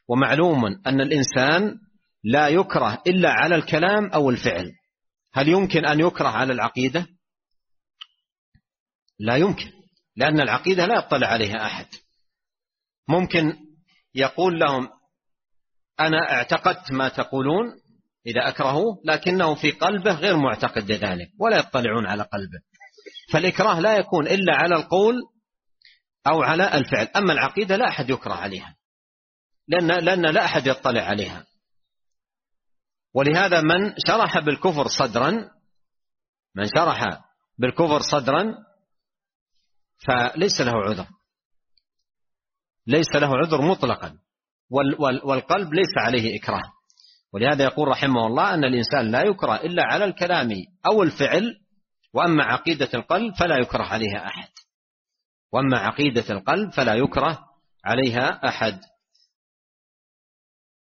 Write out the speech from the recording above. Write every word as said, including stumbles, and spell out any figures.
ومعلوم أن الإنسان لا يكره إلا على الكلام أو الفعل. هل يمكن أن يكره على العقيدة؟ لا يمكن، لأن العقيدة لا يطلع عليها أحد. ممكن يقول لهم أنا اعتقدت ما تقولون إذا أكرهوه، لكنه في قلبه غير معتقد ذلك ولا يطلعون على قلبه. فالإكراه لا يكون إلا على القول أو على الفعل. أما العقيدة لا أحد يكره عليها، لأن, لأن لا أحد يطلع عليها. ولهذا من شرح بالكفر صدرا من شرح بالكفر صدرا فليس له عذر، ليس له عذر مطلقا، والقلب ليس عليه إكراه. ولهذا يقول رحمه الله أن الإنسان لا يكره إلا على الكلام أو الفعل، وأما عقيدة القلب فلا يكره عليها أحد وأما عقيدة القلب فلا يكره عليها أحد